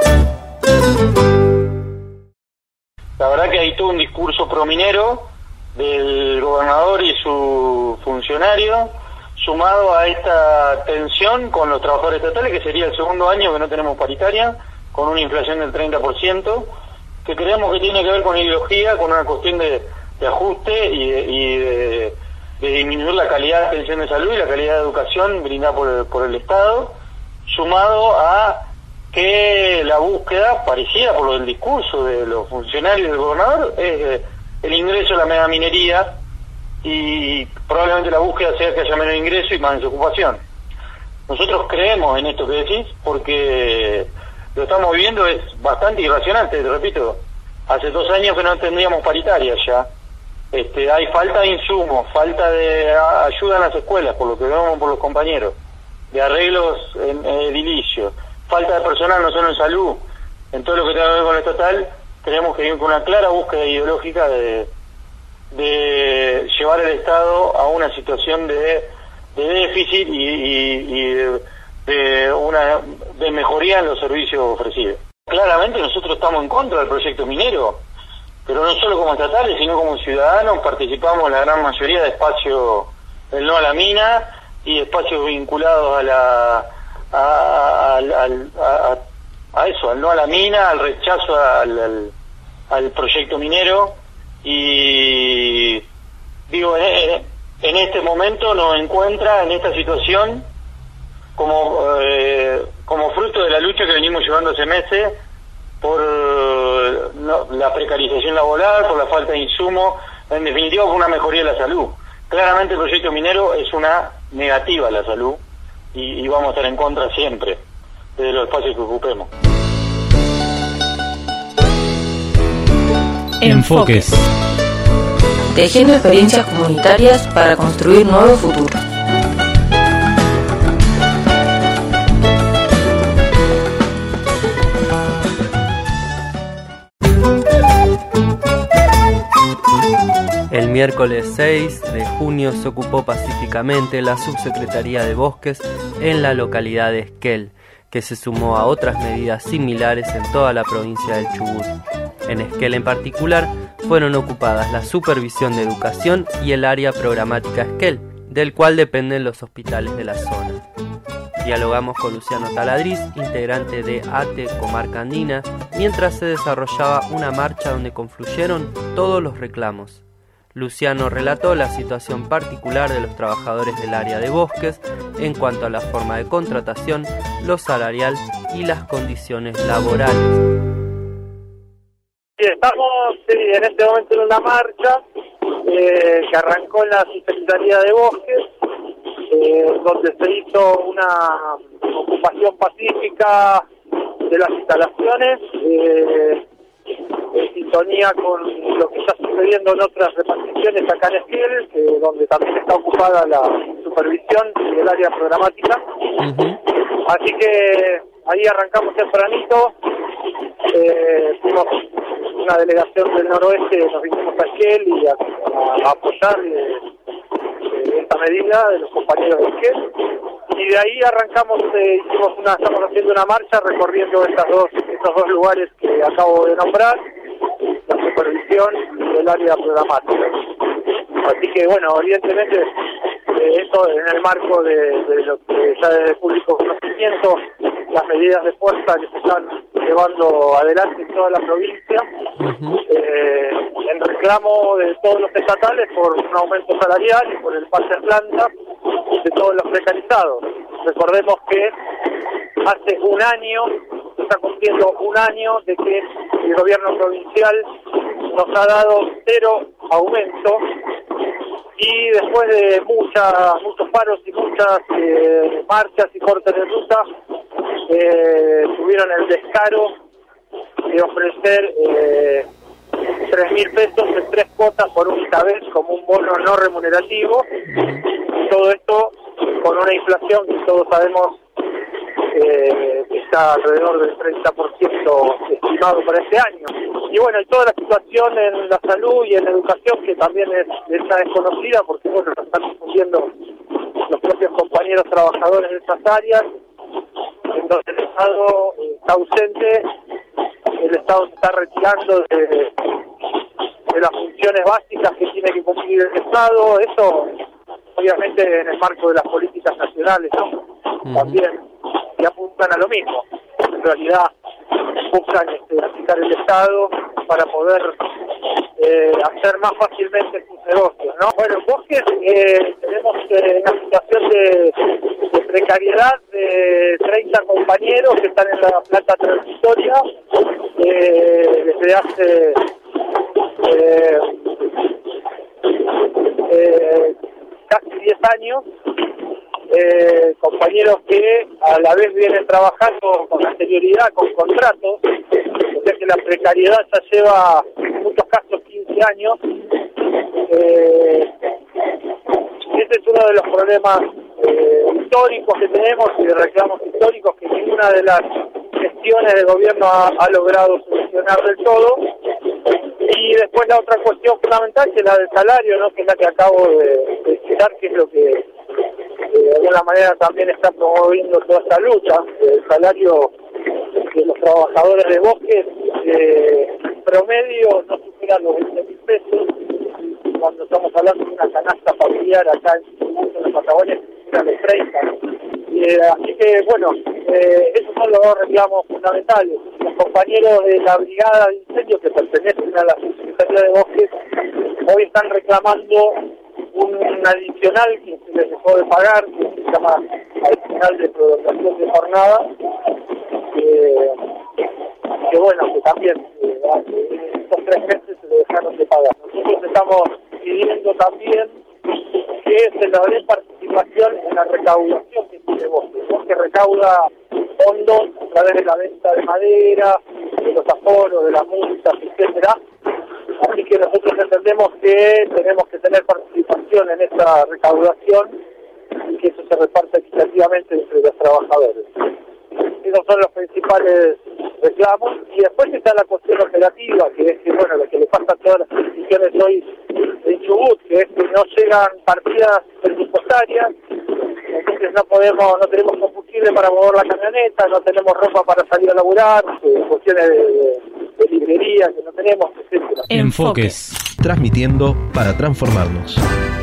La verdad que hay todo un discurso prominero del gobernador y su funcionario, sumado a esta tensión con los trabajadores estatales, que sería el segundo año que no tenemos paritaria, con una inflación del 30%, que creemos que tiene que ver con ideología, con una cuestión de ajuste y de disminuir la calidad de atención de salud y la calidad de educación brindada por el Estado, sumado a que la búsqueda, parecida por lo del discurso de los funcionarios del gobernador, es el ingreso a la megaminería, y probablemente la búsqueda sea que haya menos ingreso y más desocupación. Nosotros creemos en esto que decís porque lo estamos viviendo, es bastante irracional, te repito. Hace 2 años que no tendríamos paritaria ya. Hay falta de insumos, falta de ayuda en las escuelas, por lo que vemos por los compañeros, de arreglos edilicios, falta de personal no solo en salud, en todo lo que tenga que ver con lo estatal. Creemos que hay una clara búsqueda ideológica de llevar el Estado a una situación de déficit y de mejoría en los servicios ofrecidos. Claramente nosotros estamos en contra del proyecto minero, pero no solo como estatales, sino como ciudadanos participamos en la gran mayoría de espacios del no a la mina y espacios vinculados a eso, al no a la mina, al rechazo al proyecto minero. Y digo, en este momento nos encuentra en esta situación como fruto de la lucha que venimos llevando hace meses por la precarización laboral, por la falta de insumos, en definitiva por una mejoría de la salud. Claramente el proyecto minero es una negativa a la salud y vamos a estar en contra siempre de los espacios que ocupemos. Enfoques. Tejiendo experiencias comunitarias para construir nuevos futuros. El miércoles 6 de junio se ocupó pacíficamente la Subsecretaría de Bosques en la localidad de Esquel, que se sumó a otras medidas similares en toda la provincia del Chubut. En Esquel en particular fueron ocupadas la supervisión de educación y el área programática Esquel, del cual dependen los hospitales de la zona. Dialogamos con Luciano Taladriz, integrante de ATE Comarca Andina, mientras se desarrollaba una marcha donde confluyeron todos los reclamos. Luciano relató la situación particular de los trabajadores del área de bosques en cuanto a la forma de contratación, lo salarial y las condiciones laborales. Estamos en este momento en una marcha que arrancó en la Subsecretaría de Bosques, donde se hizo una ocupación pacífica de las instalaciones, en sintonía con lo que está sucediendo en otras reparticiones acá en Esquel, donde también está ocupada la supervisión y el área programática. Así que ahí arrancamos tempranito, fuimos una delegación del noroeste, nos vinimos a Esquel y a apoyar esta medida de los compañeros de Esquel, y de ahí arrancamos, estamos haciendo una marcha recorriendo estos dos lugares que acabo de nombrar, la supervisión y el área programática. Así que bueno, evidentemente esto en el marco de lo que ya desde público conocimiento, las medidas de fuerza que se están llevando adelante en toda la provincia, en reclamo de todos los estatales por un aumento salarial y por el pase de planta de todos los precarizados. Recordemos que hace un año, se está cumpliendo un año de que el gobierno provincial nos ha dado 0 aumento, y después de muchos paros y muchas marchas y cortes de ruta, tuvieron el descaro de ofrecer 3.000 pesos en 3 cuotas por única vez como un bono no remunerativo, y todo esto con una inflación que todos sabemos que está alrededor del 30% estimado para este año. Y bueno, y toda la situación en la salud y en la educación, que también está desconocida, porque bueno, lo están difundiendo los propios compañeros trabajadores de esas áreas, en donde el Estado está ausente, el Estado se está retirando de las funciones básicas que tiene que cumplir el Estado, eso obviamente en el marco de las políticas nacionales, ¿no? También, que apuntan a lo mismo, en realidad buscan aplicar el Estado para poder hacer más fácilmente sus negocios, ¿no? Bueno, en Bosques tenemos una situación de precariedad de 30 compañeros que están en la planta transitoria desde hace casi 10 años, compañeros que a la vez vienen trabajando con anterioridad, con contratos, o sea que la precariedad ya lleva en muchos casos 15 años. Este es uno de los problemas históricos que tenemos y de reclamos históricos que ninguna de las gestiones del gobierno ha logrado solucionar del todo. Y después la otra cuestión fundamental, que es la del salario, ¿no? Que es la que acabo de citar, que es lo que de alguna manera también está promoviendo toda esta lucha. El salario de los trabajadores de Bosques promedio no supera los 20.000 pesos, cuando estamos hablando de una canasta familiar acá en la Patagonia que supera los 30. Así que bueno, esos son los dos reclamos fundamentales. Los compañeros de la brigada de incendios que pertenecen a la Subsecretaría de Bosques hoy están reclamando un adicional que se les dejó de pagar, que se llama adicional de prolongación de jornada, que bueno, que también estos 3 meses se les dejaron de pagar. Nosotros estamos pidiendo también que se nos dé participación en la recaudación que tiene Bosques. Bosques recauda fondos a través de la venta de madera, de los aforos, de las multas, etcétera. Así que nosotros entendemos que tenemos que tener participación en esta recaudación y que eso se reparte equitativamente entre los trabajadores. Esos son los principales reclamos. Y después está la cuestión operativa, que es que, bueno, lo que le pasa a todas las instituciones hoy en Chubut, que es que no llegan partidas presupuestarias, entonces no tenemos combustible para mover la camioneta, no tenemos ropa para salir a laburar, cuestiones de librería que no tenemos, etcétera. Enfoques. Transmitiendo para transformarnos.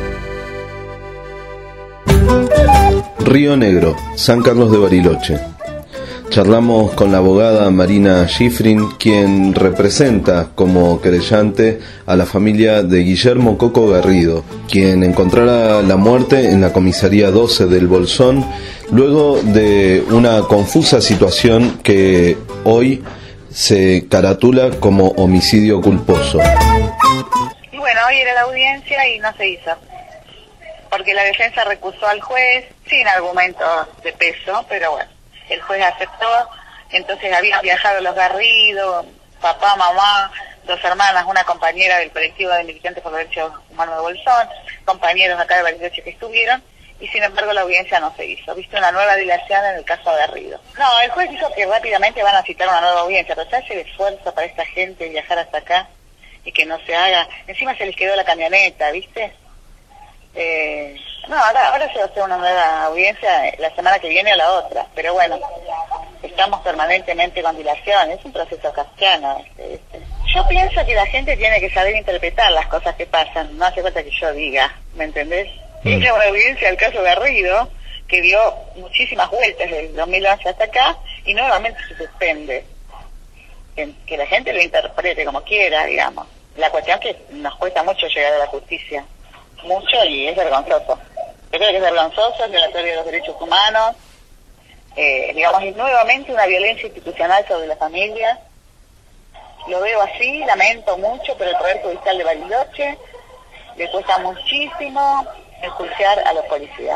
Río Negro, San Carlos de Bariloche. Charlamos con la abogada Marina Schifrin, quien representa como querellante a la familia de Guillermo Coco Garrido, quien encontrara la muerte en la comisaría 12 del Bolsón, luego de una confusa situación que hoy se caratula como homicidio culposo. Y bueno, hoy era la audiencia y no se hizo, porque la defensa recusó al juez sin argumentos de peso, pero bueno. El juez aceptó, entonces habían viajado los Garrido, papá, mamá, 2 hermanas, una compañera del colectivo de militantes por los derechos humanos de Bolsón, compañeros acá de Bariloche que estuvieron, y sin embargo la audiencia no se hizo. ¿Viste? Una nueva dilación en el caso Garrido. No, el juez dijo que rápidamente van a citar una nueva audiencia, pero se hace el esfuerzo para esta gente viajar hasta acá y que no se haga. Encima se les quedó la camioneta, ¿viste? No, ahora se va a hacer una nueva audiencia la semana que viene o la otra, pero bueno, estamos permanentemente con dilación, es un proceso kafkiano. Yo pienso que la gente tiene que saber interpretar las cosas que pasan, no hace falta que yo diga, ¿me entendés? Es una audiencia del caso Garrido, que dio muchísimas vueltas del 2011 hasta acá, y nuevamente se suspende. Que la gente lo interprete como quiera, digamos. La cuestión es que nos cuesta mucho llegar a la justicia. Mucho, y es vergonzoso. Yo creo que es vergonzoso, es violatorio de los derechos humanos, digamos, y nuevamente una violencia institucional sobre la familia. Lo veo así, lamento mucho, pero el Poder Judicial de Bariloche le cuesta muchísimo enjuiciar a los policías.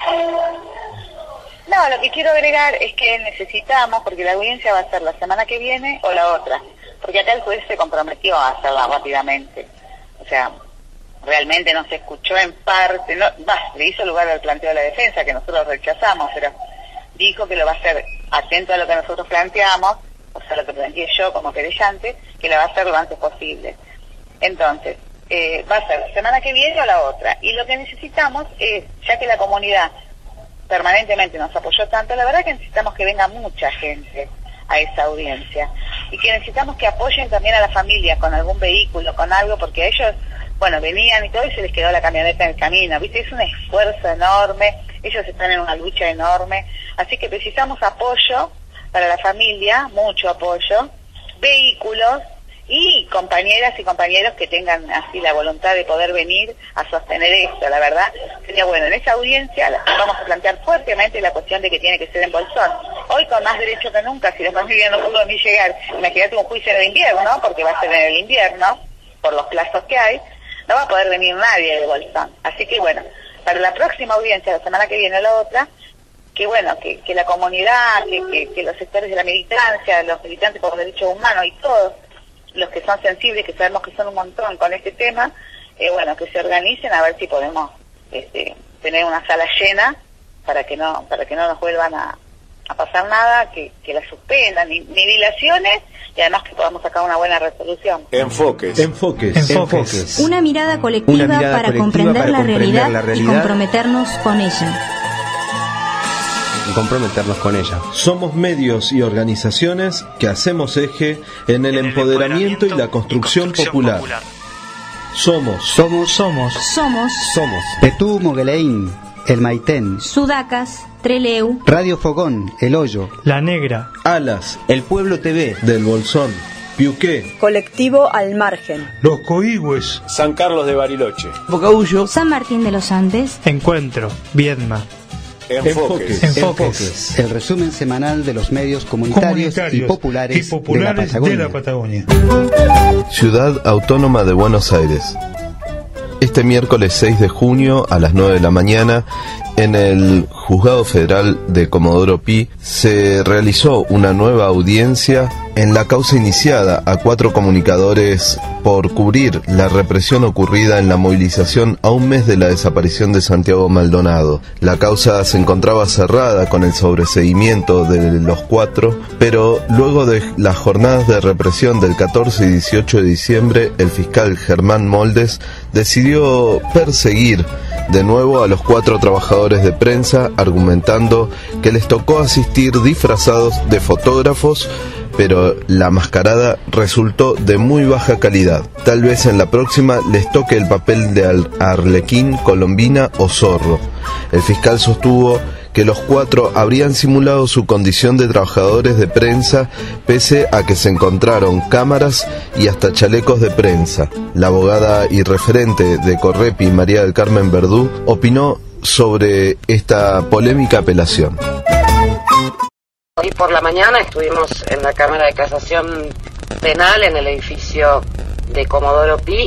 No, lo que quiero agregar es que necesitamos, porque la audiencia va a ser la semana que viene o la otra, porque acá el juez se comprometió a hacerla rápidamente. O sea, realmente no se escuchó en parte, le hizo lugar al planteo de la defensa, que nosotros rechazamos, pero dijo que lo va a hacer atento a lo que nosotros planteamos, o sea, lo que planteé yo como querellante, que la va a hacer lo antes posible. Entonces, va a ser la semana que viene o la otra. Y lo que necesitamos es, ya que la comunidad permanentemente nos apoyó tanto, la verdad que necesitamos que venga mucha gente a esa audiencia. Y que necesitamos que apoyen también a la familia con algún vehículo, con algo, porque a ellos, bueno, venían y todo y se les quedó la camioneta en el camino, ¿viste? Es un esfuerzo enorme, ellos están en una lucha enorme, así que precisamos apoyo para la familia, mucho apoyo, vehículos y compañeras y compañeros que tengan así la voluntad de poder venir a sostener esto, la verdad. Sería bueno, en esa audiencia vamos a plantear fuertemente la cuestión de que tiene que ser en Bolsón. Hoy con más derecho que nunca, si la familia no pudo ni llegar, imagínate un juicio en el invierno, porque va a ser en el invierno, por los plazos que hay, no va a poder venir nadie de Bolsón. Así que bueno, para la próxima audiencia, la semana que viene o la otra, que bueno, que la comunidad, que los sectores de la militancia, los militantes por los derechos humanos y todos los que son sensibles, que sabemos que son un montón con este tema, bueno, que se organicen a ver si podemos tener una sala llena para que no nos vuelvan a pasar nada, que la suspendan, ni dilaciones, y además que podamos sacar una buena resolución. Enfoques. Una mirada colectiva para comprender la realidad y comprometernos con ella. Somos medios y organizaciones que hacemos eje en el empoderamiento y la construcción popular. Somos Petú Mogueleín, El Maitén, Sudacas, Treleu, Radio Fogón, El Hoyo, La Negra, Alas, El Pueblo TV, Del Bolsón, Piuqué, Colectivo Al Margen, Los Coigües, San Carlos de Bariloche, Bocaullo, San Martín de los Andes, Encuentro, Viedma. Enfoques. el resumen semanal de los medios comunitarios y populares de la Patagonia. Ciudad Autónoma de Buenos Aires. Este miércoles 6 de junio a las 9 de la mañana, en el Juzgado Federal de Comodoro Pi, se realizó una nueva audiencia en la causa iniciada a 4 comunicadores por cubrir la represión ocurrida en la movilización a un mes de la desaparición de Santiago Maldonado. La causa se encontraba cerrada con el sobreseimiento de los 4, pero luego de las jornadas de represión del 14 y 18 de diciembre, el fiscal Germán Moldes decidió perseguir de nuevo a los 4 trabajadores de prensa, argumentando que les tocó asistir disfrazados de fotógrafos, pero la mascarada resultó de muy baja calidad. Tal vez en la próxima les toque el papel de arlequín, colombina o zorro. El fiscal sostuvo que los 4 habrían simulado su condición de trabajadores de prensa, pese a que se encontraron cámaras y hasta chalecos de prensa. La abogada y referente de Correpi, María del Carmen Verdú, opinó sobre esta polémica apelación. Hoy por la mañana estuvimos en la Cámara de Casación Penal en el edificio de Comodoro Pi,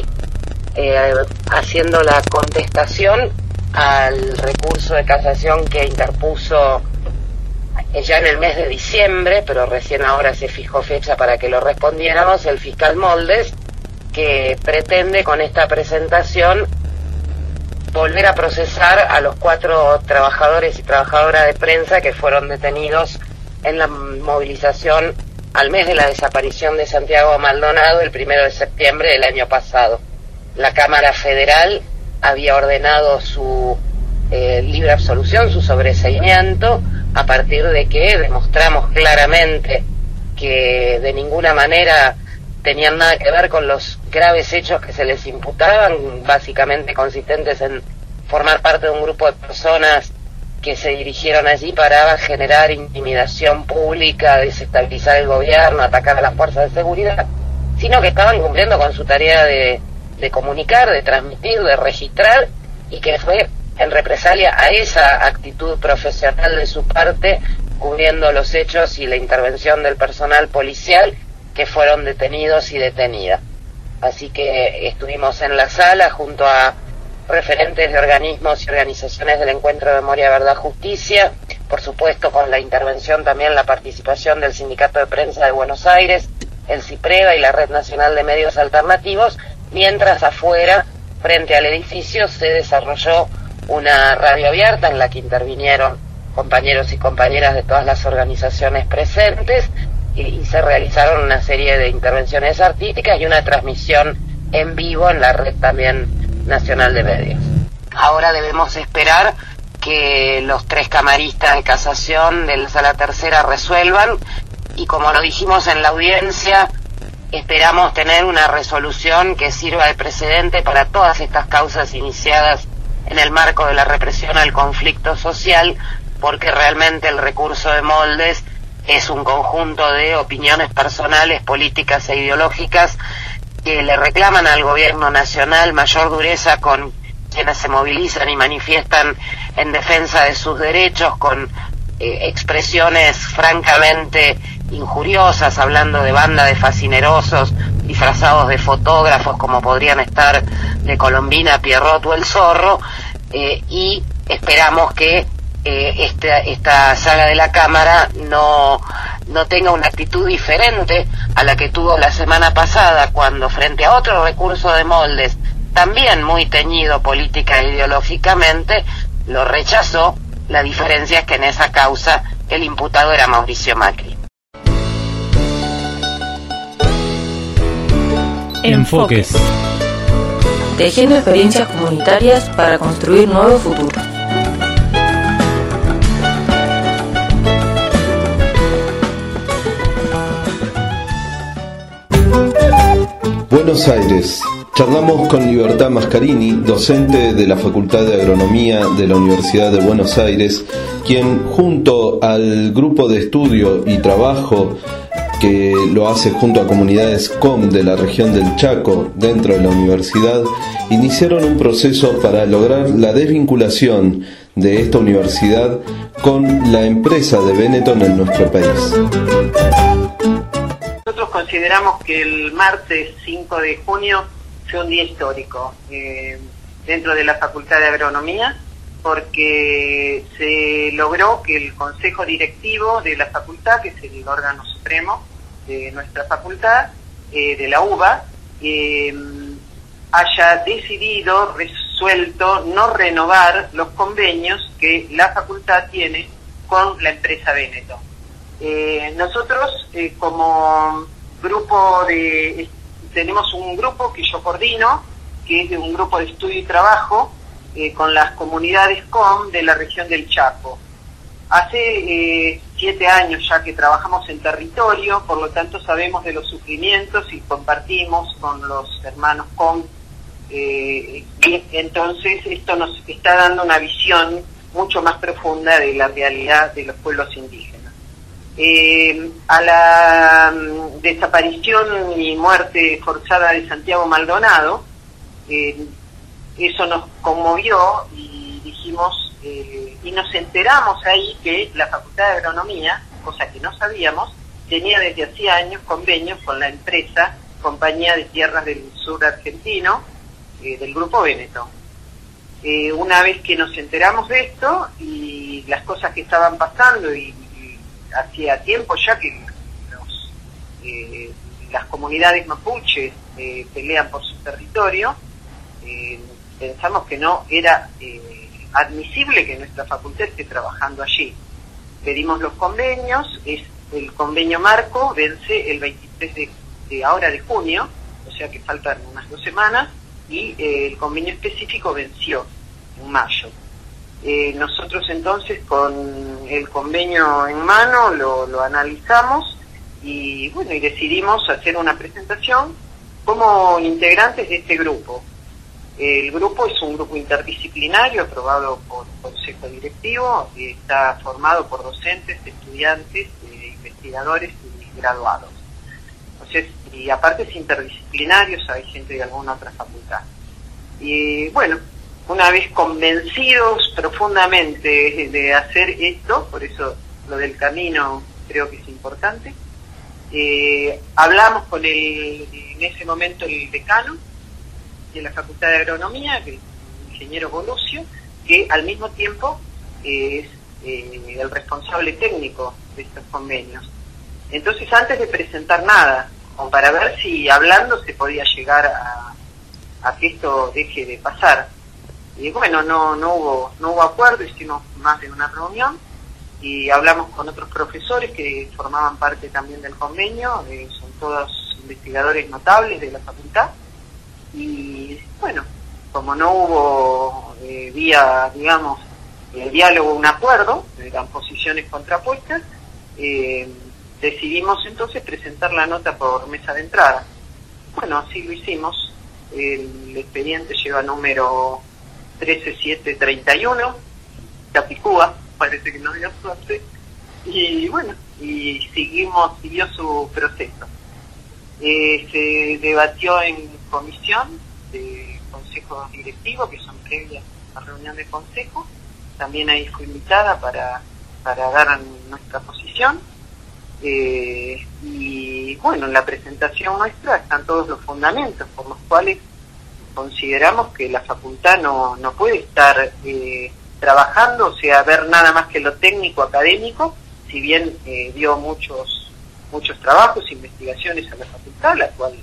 haciendo la contestación al recurso de casación que interpuso ya en el mes de diciembre, pero recién ahora se fijó fecha para que lo respondiéramos, el fiscal Moldes, que pretende con esta presentación volver a procesar a los 4 trabajadores y trabajadoras de prensa que fueron detenidos en la movilización al mes de la desaparición de Santiago Maldonado el 1 de septiembre del año pasado. La Cámara Federal había ordenado su libre absolución, su sobreseimiento, a partir de que demostramos claramente que de ninguna manera tenían nada que ver con los graves hechos que se les imputaban, básicamente consistentes en formar parte de un grupo de personas que se dirigieron allí para generar intimidación pública, desestabilizar el gobierno, atacar a las fuerzas de seguridad, sino que estaban cumpliendo con su tarea de comunicar, de transmitir, de registrar, y que fue en represalia a esa actitud profesional de su parte, cubriendo los hechos y la intervención del personal policial que fueron detenidos y detenidas. Así que estuvimos en la sala junto a referentes de organismos y organizaciones del Encuentro de Memoria, Verdad, Justicia, por supuesto con la intervención también, la participación del Sindicato de Prensa de Buenos Aires, el CIPREVA y la Red Nacional de Medios Alternativos, mientras afuera, frente al edificio, se desarrolló una radio abierta en la que intervinieron compañeros y compañeras de todas las organizaciones presentes, y se realizaron una serie de intervenciones artísticas y una transmisión en vivo en la red también nacional de medios. Ahora debemos esperar que los 3 camaristas de casación de la Sala Tercera resuelvan, y como lo dijimos en la audiencia, esperamos tener una resolución que sirva de precedente para todas estas causas iniciadas en el marco de la represión al conflicto social, porque realmente el recurso de moldes es un conjunto de opiniones personales, políticas e ideológicas que le reclaman al gobierno nacional mayor dureza con quienes se movilizan y manifiestan en defensa de sus derechos, con expresiones francamente injuriosas, hablando de banda de fascinerosos disfrazados de fotógrafos como podrían estar de Colombina, Pierrot o El Zorro, y esperamos que esta sala de la Cámara no tenga una actitud diferente a la que tuvo la semana pasada, cuando frente a otro recurso de moldes también muy teñido política e ideológicamente lo rechazó. La diferencia es que en esa causa el imputado era Mauricio Macri. Enfoques. Tejiendo experiencias comunitarias para construir nuevos futuros. Buenos Aires. Charlamos con Libertad Mascarini, docente de la Facultad de Agronomía de la Universidad de Buenos Aires, quien junto al grupo de estudio y trabajo que lo hace junto a comunidades COM de la región del Chaco dentro de la universidad, iniciaron un proceso para lograr la desvinculación de esta universidad con la empresa de Benetton en nuestro país. Nosotros consideramos que el martes 5 de junio fue un día histórico dentro de la Facultad de Agronomía, porque se logró que el Consejo Directivo de la Facultad, que es el órgano supremo de nuestra facultad, de la UBA, haya decidido, resuelto, no renovar los convenios que la facultad tiene con la empresa Benetton. Nosotros, como grupo tenemos un grupo que yo coordino, que es de un grupo de estudio y trabajo con las comunidades COM de la región del Chaco. Hace 7 años ya que trabajamos en territorio, por lo tanto sabemos de los sufrimientos y compartimos con los hermanos COM. Entonces esto nos está dando una visión mucho más profunda de la realidad de los pueblos indígenas. A la desaparición y muerte forzada de Santiago Maldonado, eso nos conmovió y dijimos, y nos enteramos ahí que la Facultad de Agronomía, cosa que no sabíamos, tenía desde hacía años convenios con la empresa Compañía de Tierras del Sur Argentino, del grupo Benetton. Una vez que nos enteramos de esto y las cosas que estaban pasando, y hacía tiempo ya que las comunidades mapuches pelean por su territorio, pensamos que no era admisible que nuestra facultad esté trabajando allí. Pedimos los convenios, el convenio marco vence el 23 de junio, o sea que faltan unas 2 semanas, y el convenio específico venció en mayo. Nosotros entonces con el convenio en mano lo analizamos y bueno, y decidimos hacer una presentación como integrantes de este grupo. El grupo es un grupo interdisciplinario aprobado por Consejo Directivo y está formado por docentes, estudiantes, investigadores y graduados. Entonces, y aparte es interdisciplinario, hay gente de alguna otra facultad. Y bueno, una vez convencidos profundamente de hacer esto, por eso lo del camino creo que es importante, hablamos con en ese momento el decano de la Facultad de Agronomía, el ingeniero Bolucio, que al mismo tiempo es el responsable técnico de estos convenios. Entonces, antes de presentar nada, como para ver si hablando se podía llegar a que esto deje de pasar. Y bueno, no hubo acuerdo, hicimos más de una reunión y hablamos con otros profesores que formaban parte también del convenio, son todos investigadores notables de la facultad, y bueno, como no hubo vía, digamos, diálogo, un acuerdo, eran posiciones contrapuestas, decidimos entonces presentar la nota por mesa de entrada. Bueno, así lo hicimos. El expediente lleva número 13731, Capicúa, parece que no dio suerte, y bueno, y siguió su proceso. Se debatió en comisión de consejo directivo, que son previas a la reunión de consejo. También ahí fui invitada para dar nuestra posición. Y bueno, en la presentación nuestra están todos los fundamentos por los cuales consideramos que la facultad no puede estar trabajando, o sea, ver nada más que lo técnico académico, si bien dio muchos trabajos, investigaciones a la facultad, las cuales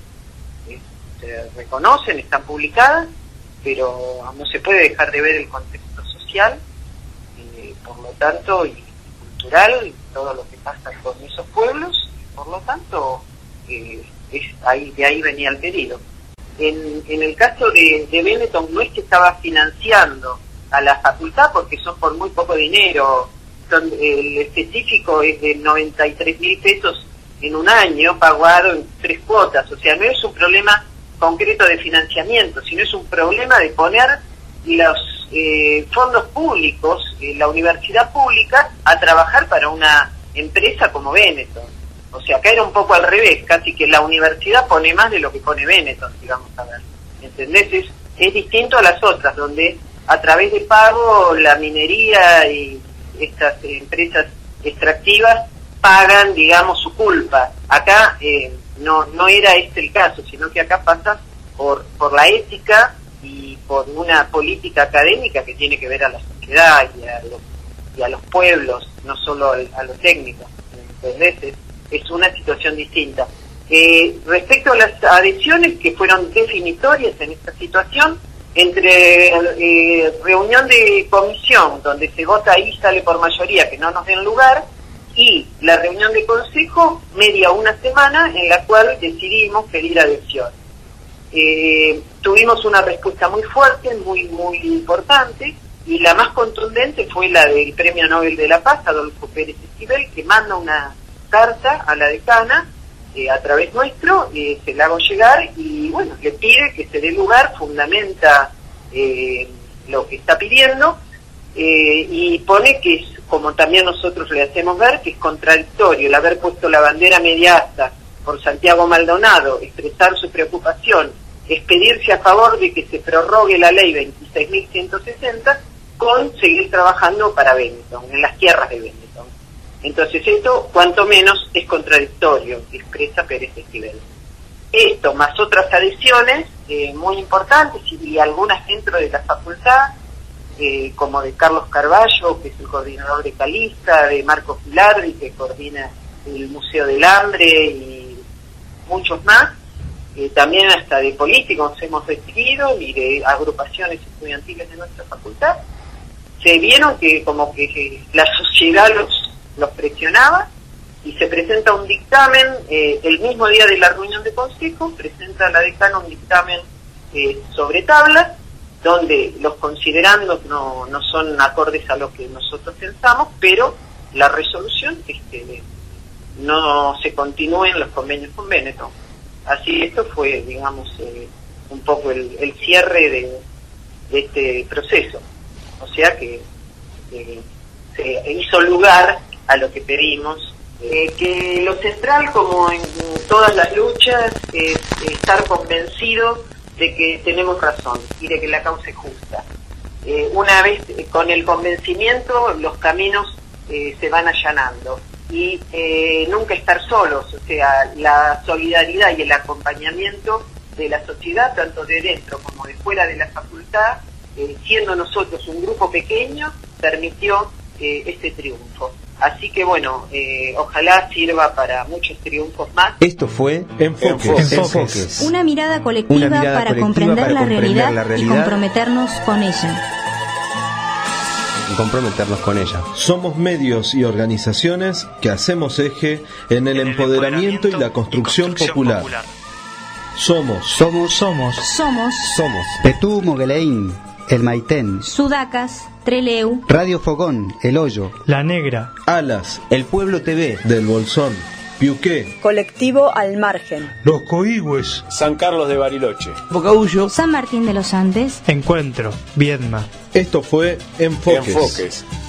se reconocen, están publicadas, pero no se puede dejar de ver el contexto social, por lo tanto, y cultural, todo lo que pasa con esos pueblos, por lo tanto, de ahí venía el pedido. En el caso de Benetton, no es que estaba financiando a la facultad, porque son por muy poco dinero, el específico es de 93.000 pesos en un año, pagado en 3 cuotas, o sea, no es un problema concreto de financiamiento, sino es un problema de poner los fondos públicos, la universidad pública, a trabajar para una empresa como Benetton. O sea, acá era un poco al revés, casi que la universidad pone más de lo que pone Benetton, digamos, a ver. ¿Entendés? Es distinto a las otras, donde a través de pago la minería y estas empresas extractivas pagan, digamos, su culpa. Acá no era este el caso, sino que acá pasa por la ética y por una política académica que tiene que ver a la sociedad y a los pueblos, no solo a lo técnico. ¿Entendés? Es una situación distinta. Respecto a las adhesiones que fueron definitorias en esta situación, entre reunión de comisión, donde se vota y sale por mayoría que no nos den lugar, y la reunión de consejo, media una semana, en la cual decidimos pedir adhesión. Tuvimos una respuesta muy fuerte, muy importante, y la más contundente fue la del Premio Nobel de la Paz, Adolfo Pérez Esquivel, que manda una carta a la decana a través nuestro, se la hago llegar y bueno, le pide que se dé lugar, fundamenta lo que está pidiendo y pone que es, como también nosotros le hacemos ver, que es contradictorio el haber puesto la bandera media asta por Santiago Maldonado, expresar su preocupación, expedirse a favor de que se prorrogue la ley 26.160 con seguir trabajando para Benetton, en las tierras de Benetton. Entonces esto, cuanto menos, es contradictorio, expresa Pérez Esquivel. Esto, más otras adhesiones muy importantes, y algunas dentro de la facultad, como de Carlos Carballo, que es el coordinador de Calista, de Marco Filardi, que coordina el Museo del Hambre, y muchos más, también hasta de políticos hemos recibido, y de agrupaciones estudiantiles de nuestra facultad, se vieron que como que la sociedad los presionaba, y se presenta un dictamen el mismo día de la reunión de consejo, presenta la decana un dictamen sobre tablas, donde los considerandos no son acordes a lo que nosotros pensamos, pero la resolución es que no se continúen los convenios con Benetton. Así esto fue, digamos, un poco el cierre de este proceso. O sea que se hizo lugar a lo que pedimos, que lo central, como en todas las luchas, es estar convencido de que tenemos razón y de que la causa es justa. Una vez con el convencimiento, los caminos se van allanando, y nunca estar solos, o sea, la solidaridad y el acompañamiento de la sociedad, tanto de dentro como de fuera de la facultad, siendo nosotros un grupo pequeño, permitió este triunfo. Así que bueno, ojalá sirva para muchos triunfos más. Esto fue Enfoques. Una mirada colectiva para comprender la realidad y comprometernos con ella. y comprometernos con ella. Somos medios y organizaciones que hacemos eje en el empoderamiento y la construcción popular. Somos Petú Mogueleín, El Maitén, Sudacas, Treleu, Radio Fogón, El Hoyo, La Negra, Alas, El Pueblo TV, Del Bolsón, Piuqué, Colectivo Al Margen, Los Coigües, San Carlos de Bariloche, Bocaullo, San Martín de los Andes, Encuentro, Viedma. Esto fue Enfoques. Enfoques.